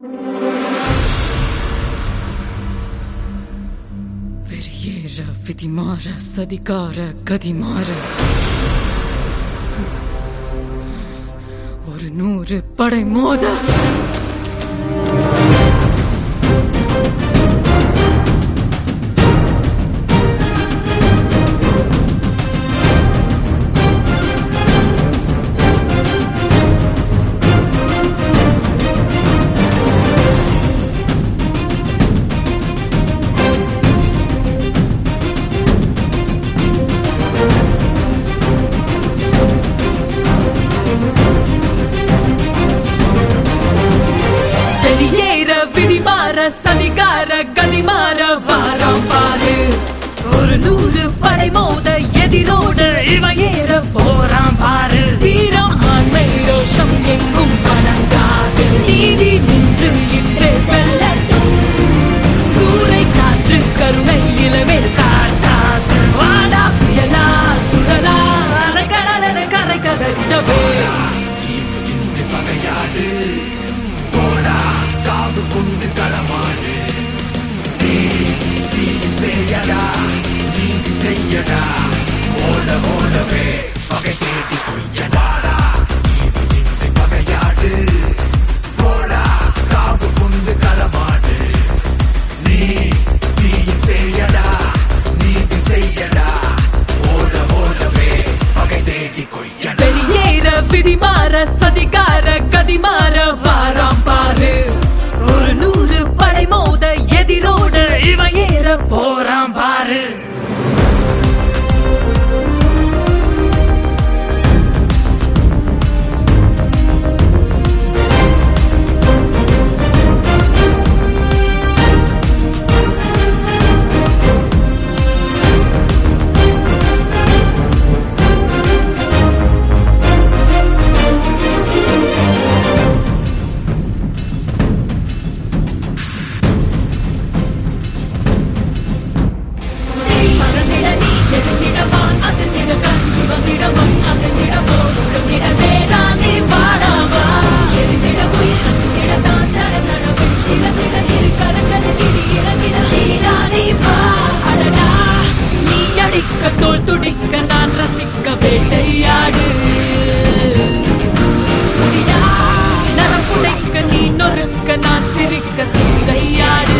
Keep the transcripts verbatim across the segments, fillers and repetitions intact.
வெறியேற விதிமாற சதிகார கதிமாற ஒரு நூறு படை மோத சதிகார கதிமாற வாரம் பாரு ஒரு நூறு படை மோத எதிரோடு இவன் ஏற போறான் பாரு வீரம் ஆண்மை ரோஷம் எங்கும் வணங்காது நீதி நின்று இன்றே வெல்லட்டும் சூறை காற்று கருணை இளமேல் காட்டாது வாடா புயலா சுழலா அலைக்கடலென கரை கதறிடவே பகையாடு போடா காவு கொண்டு களமாடு நீ செய்யடா நீதி செய்யடா ஓட ஓடவே பகை தேடி கொய்யடாடா இன்று பகையாடு போடா காவு கொண்டு களமாடு நீ தீயின் செய்யடா நீதி செய்யடா ஓட ஓடவே பகை தேடி கொய்யடா வெளியேற விதிமாற சதிகார கதிமாற வாரம் பாரு ஒரு நூறு படை மோத எதிரோடு இவன் ஏற போறான் பாரு தோல் துடிக்க நான் ரசிக்க வேட்டையாடு நரம் புடைக்க நீ நொறுக்க நான் சிரிக்க சிறையாடு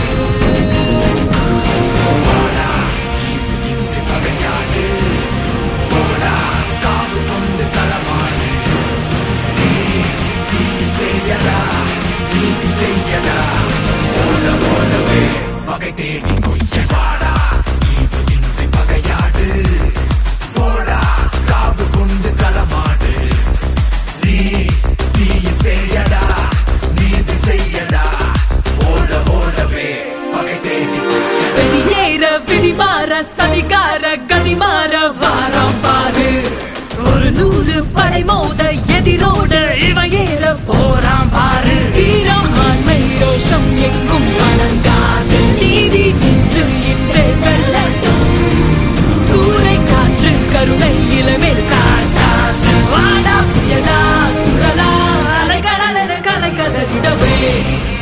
பகையாடு போடா காவு கொண்டு களமாடு நீ தீ செய்யடா நீதி செய்யடா ஓட ஓடவே பகை தேடி கொய்யடாடா பகையாடு போடா காவு கொண்டு களமாடு நீ தீயின் செய்யடா நீதி செய்யடா ஓட ஓடவே பகை தேடி வெளியேற விதிமாற சதிகார கதிமாற வாரம் பாரு ஒரு நூறு படை மோத எதிரோடு இவன் ஏற போறான் பாரு வீரம் ஆண்மை ரோஷம் எங்கும் வணங்காது நீதி நின்று இன்றே வெல்லட்டும் சூறை காற்று கருணை இளமேல் காட்டாது வாடா புயலா சுழலா அலைக்கடலென கரை கதறிடவே